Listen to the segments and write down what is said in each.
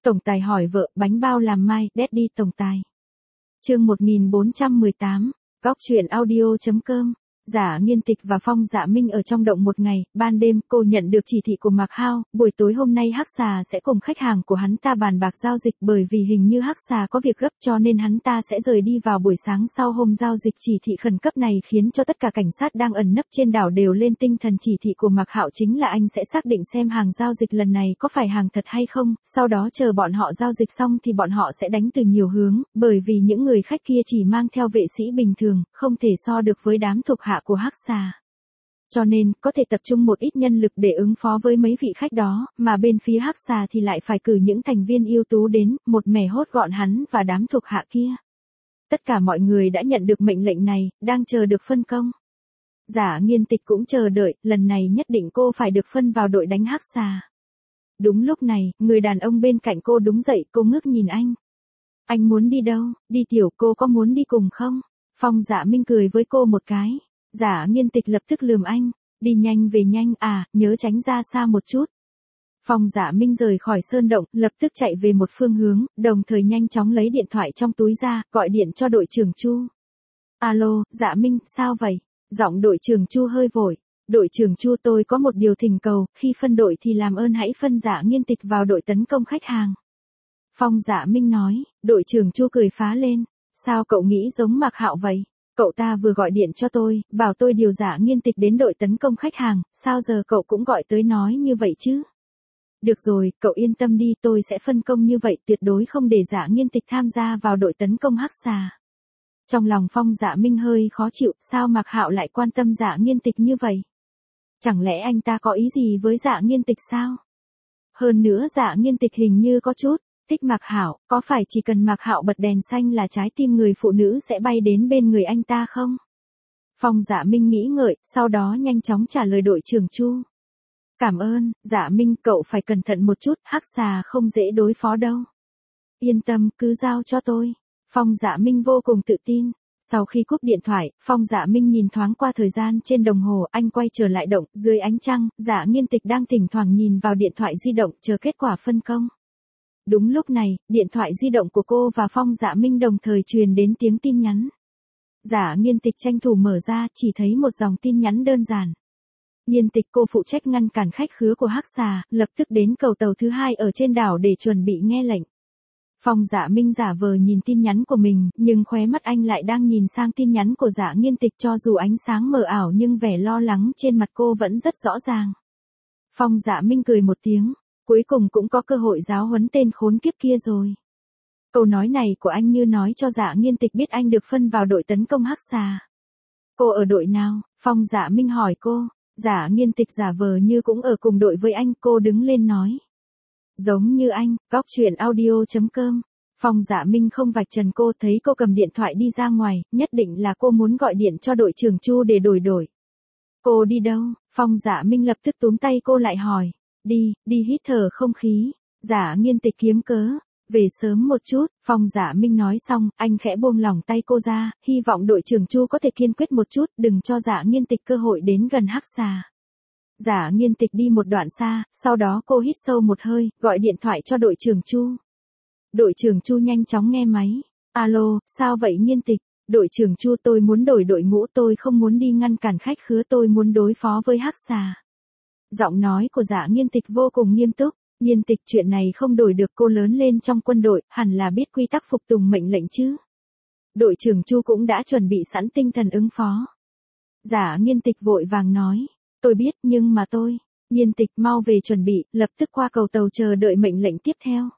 Tổng tài hỏi vợ, bánh bao làm mai, Daddy tổng tài. Chương 1418, Góc truyện audio.com. Giả Nghiên Tịch và Phong Dạ Minh ở trong động một ngày, ban đêm cô nhận được chỉ thị của Mạc Hao, buổi tối hôm nay Hắc Xà sẽ cùng khách hàng của hắn ta bàn bạc giao dịch, bởi vì hình như Hắc Xà có việc gấp cho nên hắn ta sẽ rời đi vào buổi sáng sau hôm giao dịch. Chỉ thị khẩn cấp này khiến cho tất cả cảnh sát đang ẩn nấp trên đảo đều lên tinh thần. Chỉ thị của Mạc Hạo chính là anh sẽ xác định xem hàng giao dịch lần này có phải hàng thật hay không, sau đó chờ bọn họ giao dịch xong thì bọn họ sẽ đánh từ nhiều hướng, bởi vì những người khách kia chỉ mang theo vệ sĩ bình thường, không thể so được với đám thuộc hạ của Hắc Xà. Cho nên, có thể tập trung một ít nhân lực để ứng phó với mấy vị khách đó, mà bên phía Hắc Xà thì lại phải cử những thành viên ưu tú đến, một mẻ hốt gọn hắn và đám thuộc hạ kia. Tất cả mọi người đã nhận được mệnh lệnh này, đang chờ được phân công. Giả Nghiên Tịch cũng chờ đợi, lần này nhất định cô phải được phân vào đội đánh Hắc Xà. Đúng lúc này, người đàn ông bên cạnh cô đứng dậy, cô ngước nhìn anh. Anh muốn đi đâu? Đi tiểu, cô có muốn đi cùng không? Phong Dạ Minh cười với cô một cái. Giả Nghiên Tịch lập tức lườm anh, đi nhanh về nhanh à, nhớ tránh ra xa một chút. Phong Dạ Minh rời khỏi sơn động, lập tức chạy về một phương hướng, đồng thời nhanh chóng lấy điện thoại trong túi ra, gọi điện cho đội trưởng Chu. Alo, Dạ Minh, sao vậy? Giọng đội trưởng Chu hơi vội. Đội trưởng Chu, tôi có một điều thỉnh cầu, khi phân đội thì làm ơn hãy phân Giả Nghiên Tịch vào đội tấn công khách hàng. Phong Dạ Minh nói. Đội trưởng Chu cười phá lên. Sao cậu nghĩ giống Mạc Hạo vậy? Cậu ta vừa gọi điện cho tôi, bảo tôi điều Giả Nghiên Tịch đến đội tấn công khách hàng, sao giờ cậu cũng gọi tới nói như vậy chứ? Được rồi, cậu yên tâm đi, tôi sẽ phân công như vậy, tuyệt đối không để Giả Nghiên Tịch tham gia vào đội tấn công Hắc Xà. Trong lòng Phong Dạ Minh hơi khó chịu, sao Mạc Hạo lại quan tâm Giả Nghiên Tịch như vậy? Chẳng lẽ anh ta có ý gì với Giả Nghiên Tịch sao? Hơn nữa Giả Nghiên Tịch hình như có chút thích Mạc Hạo, có phải chỉ cần Mạc Hạo bật đèn xanh là trái tim người phụ nữ sẽ bay đến bên người anh ta không? Phong Dạ Minh nghĩ ngợi, sau đó nhanh chóng trả lời đội trưởng Chu. Cảm ơn, Dạ Minh, cậu phải cẩn thận một chút, Hắc Xà không dễ đối phó đâu. Yên tâm, cứ giao cho tôi. Phong Dạ Minh vô cùng tự tin. Sau khi cúp điện thoại, Phong Dạ Minh nhìn thoáng qua thời gian trên đồng hồ, anh quay trở lại động, dưới ánh trăng, Giả Nghiên Tịch đang thỉnh thoảng nhìn vào điện thoại di động chờ kết quả phân công. Đúng lúc này, điện thoại di động của cô và Phong Dạ Minh đồng thời truyền đến tiếng tin nhắn. Giả Nghiên Tịch tranh thủ mở ra, chỉ thấy một dòng tin nhắn đơn giản. Nghiên Tịch, cô phụ trách ngăn cản khách khứa của Hắc Xà, lập tức đến cầu tàu thứ 2 ở trên đảo để chuẩn bị nghe lệnh. Phong Dạ Minh giả vờ nhìn tin nhắn của mình, nhưng khóe mắt anh lại đang nhìn sang tin nhắn của Giả Nghiên Tịch, cho dù ánh sáng mờ ảo nhưng vẻ lo lắng trên mặt cô vẫn rất rõ ràng. Phong Dạ Minh cười một tiếng. Cuối cùng cũng có cơ hội giáo huấn tên khốn kiếp kia rồi. Câu nói này của anh như nói cho Giả Nghiên Tịch biết anh được phân vào đội tấn công Hắc Xà. Cô ở đội nào? Phong Dạ Minh hỏi cô. Giả Nghiên Tịch giả vờ như cũng ở cùng đội với anh, cô đứng lên nói. Giống như anh, Góc truyện audio.com. Phong Dạ Minh không vạch trần cô, thấy cô cầm điện thoại đi ra ngoài, nhất định là cô muốn gọi điện cho đội trưởng Chu để đổi. Cô đi đâu? Phong Dạ Minh lập tức túm tay cô lại hỏi. Đi hít thở không khí. Giả Nghiên Tịch kiếm cớ. Về sớm một chút, Phong Dạ Minh nói xong, anh khẽ buông lỏng tay cô ra, hy vọng đội trưởng Chu có thể kiên quyết một chút, đừng cho Giả Nghiên Tịch cơ hội đến gần Hắc Xà. Giả Nghiên Tịch đi một đoạn xa, sau đó cô hít sâu một hơi, gọi điện thoại cho đội trưởng Chu. Đội trưởng Chu nhanh chóng nghe máy. Alo, sao vậy Nghiên Tịch? Đội trưởng Chu, tôi muốn đổi đội ngũ, tôi không muốn đi ngăn cản khách khứa, tôi muốn đối phó với Hắc Xà. Giọng nói của Giả Nghiên Tịch vô cùng nghiêm túc. Nghiên Tịch, chuyện này không đổi được, cô lớn lên trong quân đội, hẳn là biết quy tắc phục tùng mệnh lệnh chứ. Đội trưởng Chu cũng đã chuẩn bị sẵn tinh thần ứng phó. Giả Nghiên Tịch vội vàng nói. Tôi biết, nhưng mà tôi. Nghiên Tịch, mau về chuẩn bị, lập tức qua cầu tàu chờ đợi mệnh lệnh tiếp theo.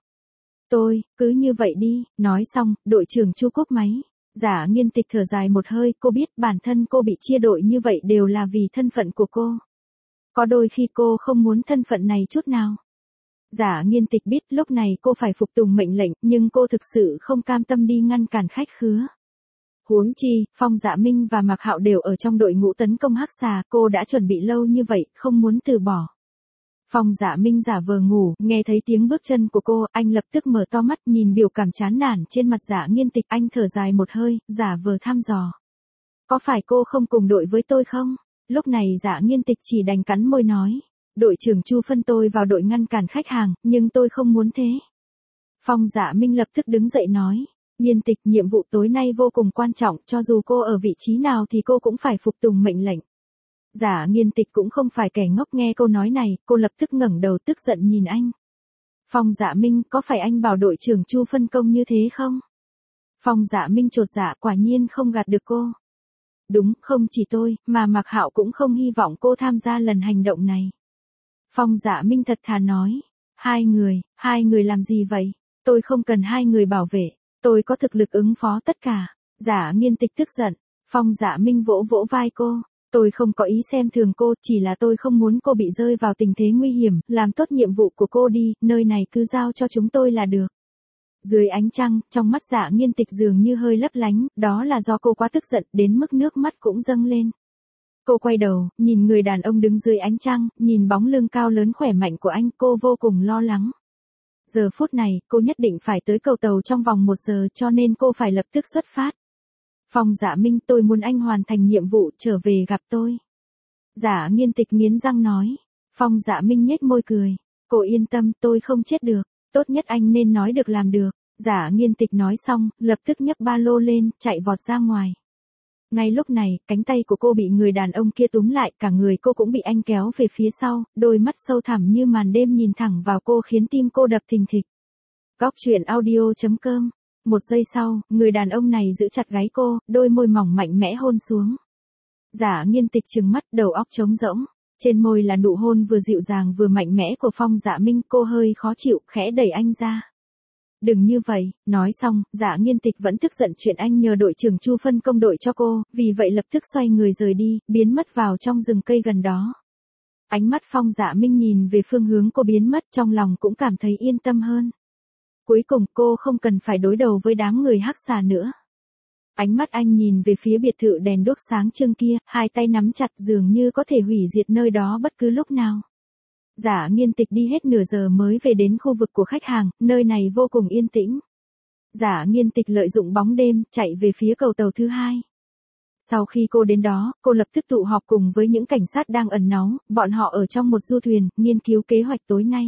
Cứ như vậy đi. Nói xong, đội trưởng Chu cúp máy. Giả Nghiên Tịch thở dài một hơi, cô biết bản thân cô bị chia đội như vậy đều là vì thân phận của cô. Có đôi khi cô không muốn thân phận này chút nào. Giả Nghiên Tịch biết lúc này cô phải phục tùng mệnh lệnh, nhưng cô thực sự không cam tâm đi ngăn cản khách khứa. Huống chi, Phong Dạ Minh và Mạc Hạo đều ở trong đội ngũ tấn công Hắc Xà, cô đã chuẩn bị lâu như vậy, không muốn từ bỏ. Phong Dạ Minh giả vờ ngủ, nghe thấy tiếng bước chân của cô, anh lập tức mở to mắt, nhìn biểu cảm chán nản trên mặt Giả Nghiên Tịch, anh thở dài một hơi, giả vờ thăm dò. Có phải cô không cùng đội với tôi không? Lúc này Giả Nghiên Tịch chỉ đành cắn môi nói. Đội trưởng Chu phân tôi vào đội ngăn cản khách hàng, nhưng tôi không muốn thế. Phong Dạ Minh lập tức đứng dậy nói. Nhiên Tịch, nhiệm vụ tối nay vô cùng quan trọng, cho dù cô ở vị trí nào thì cô cũng phải phục tùng mệnh lệnh. Giả Nghiên Tịch cũng không phải kẻ ngốc, nghe câu nói này, cô lập tức ngẩng đầu tức giận nhìn anh. Phong Dạ Minh, có phải anh bảo đội trưởng Chu phân công như thế không? Phong Dạ Minh chột dạ, quả nhiên không gạt được cô. Đúng, không chỉ tôi, mà Mạc Hạo cũng không hy vọng cô tham gia lần hành động này. Phong Dạ Minh thật thà nói. Hai người làm gì vậy? Tôi không cần hai người bảo vệ, tôi có thực lực ứng phó tất cả. Giả Nghiên Tịch tức giận. Phong Dạ Minh vỗ vỗ vai cô. Tôi không có ý xem thường cô, chỉ là tôi không muốn cô bị rơi vào tình thế nguy hiểm, làm tốt nhiệm vụ của cô đi, nơi này cứ giao cho chúng tôi là được. Dưới ánh trăng, trong mắt Dạ Nghiên Tịch dường như hơi lấp lánh, đó là do cô quá tức giận, đến mức nước mắt cũng dâng lên. Cô quay đầu, nhìn người đàn ông đứng dưới ánh trăng, nhìn bóng lưng cao lớn khỏe mạnh của anh, cô vô cùng lo lắng. Giờ phút này, cô nhất định phải tới cầu tàu trong vòng 1 giờ, cho nên cô phải lập tức xuất phát. Phong Dạ Minh, tôi muốn anh hoàn thành nhiệm vụ, trở về gặp tôi. Giả Nghiên Tịch nghiến răng nói. Phong Dạ Minh nhếch môi cười. Cô yên tâm, tôi không chết được. Tốt nhất anh nên nói được làm được. Giả Nghiên Tịch nói xong, lập tức nhấc ba lô lên, chạy vọt ra ngoài. Ngay lúc này, cánh tay của cô bị người đàn ông kia túm lại, cả người cô cũng bị anh kéo về phía sau, đôi mắt sâu thẳm như màn đêm nhìn thẳng vào cô khiến tim cô đập thình thịch. Góc truyện audio.com. Một giây sau, người đàn ông này giữ chặt gáy cô, đôi môi mỏng mạnh mẽ hôn xuống. Giả Nghiên Tịch trừng mắt, đầu óc trống rỗng. Trên môi là nụ hôn vừa dịu dàng vừa mạnh mẽ của Phong Dạ Minh, cô hơi khó chịu, khẽ đẩy anh ra. Đừng như vậy, nói xong, Giả Nghiên Tịch vẫn tức giận chuyện anh nhờ đội trưởng Chu phân công đội cho cô, vì vậy lập tức xoay người rời đi, biến mất vào trong rừng cây gần đó. Ánh mắt Phong Dạ Minh nhìn về phương hướng cô biến mất, trong lòng cũng cảm thấy yên tâm hơn. Cuối cùng cô không cần phải đối đầu với đám người hắc xà nữa. Ánh mắt anh nhìn về phía biệt thự đèn đuốc sáng trưng kia, hai tay nắm chặt dường như có thể hủy diệt nơi đó bất cứ lúc nào. Giả Nghiên Tịch đi hết nửa giờ mới về đến khu vực của khách hàng, nơi này vô cùng yên tĩnh. Giả Nghiên Tịch lợi dụng bóng đêm, chạy về phía cầu tàu thứ 2. Sau khi cô đến đó, cô lập tức tụ họp cùng với những cảnh sát đang ẩn náu, bọn họ ở trong một du thuyền, nghiên cứu kế hoạch tối nay.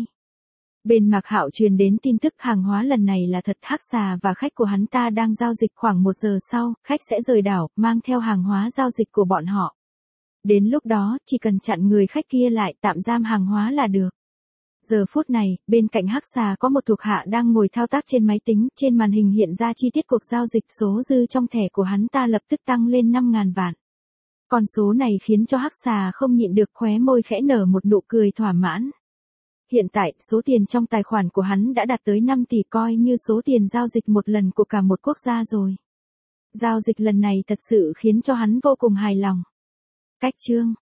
Bên Mạc Hạo truyền đến tin tức hàng hóa lần này là thật, hắc xà và khách của hắn ta đang giao dịch, khoảng 1 giờ sau, khách sẽ rời đảo, mang theo hàng hóa giao dịch của bọn họ. Đến lúc đó, chỉ cần chặn người khách kia lại, tạm giam hàng hóa là được. Giờ phút này, bên cạnh hắc xà có một thuộc hạ đang ngồi thao tác trên máy tính, trên màn hình hiện ra chi tiết cuộc giao dịch, số dư trong thẻ của hắn ta lập tức tăng lên 5.000 vạn. Con số này khiến cho hắc xà không nhịn được, khóe môi khẽ nở một nụ cười thỏa mãn. Hiện tại, số tiền trong tài khoản của hắn đã đạt tới 5 tỷ, coi như số tiền giao dịch một lần của cả một quốc gia rồi. Giao dịch lần này thật sự khiến cho hắn vô cùng hài lòng. Cách chương